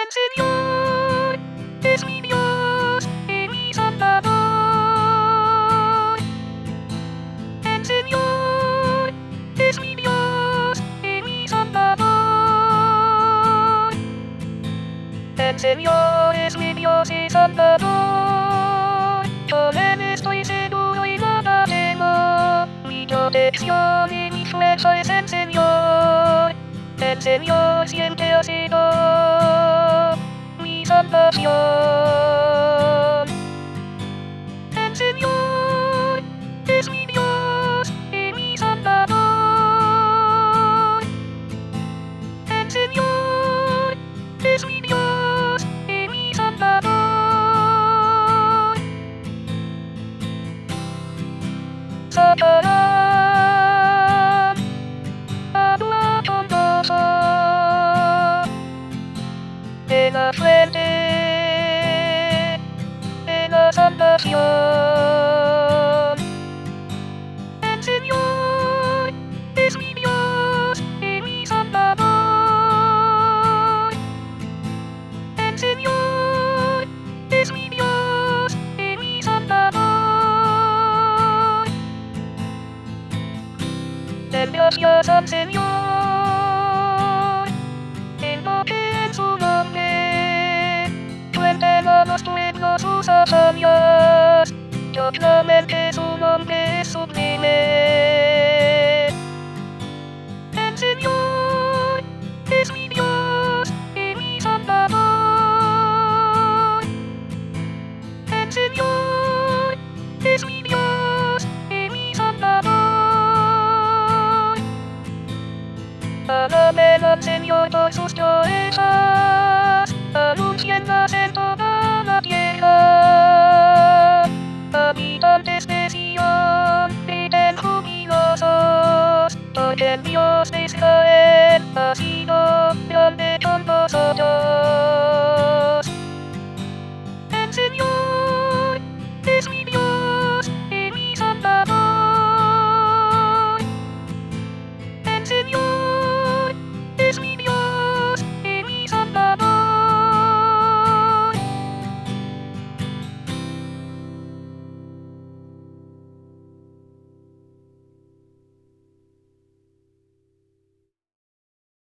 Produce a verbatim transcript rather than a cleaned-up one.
El Señor es mi Dios y mi Salvador. El Señor es mi Dios y mi Salvador. El Señor es mi Dios y Salvador. Yo en Él estoy seguro y nada temo. Mi protección y mi fuerza es el Señor. El Señor siempre ha sido mi salvación. El Señor es mi Dios y mi Salvador. El Señor es mi Dios y mi Salvador. Sacarán a tu asombroso de la fuente de la salvación. El Señor es mi Dios y mi Salvador. El Señor es mi Dios y mi Salvador. Den gracias al Señor, invoquen su nombre, cuenten a los pueblos sus hazañas, proclamen que su nombre es sublime. El Señor es mi Dios y mi Salvador. El Señor es mi Dios y mi Salvador. Alaben al Señor por sus proezas, anuncienlas en toda la tierra. Habitantes de Sion, griten jubilosos, porque el Dios de Israel ha sido grande con vosotros.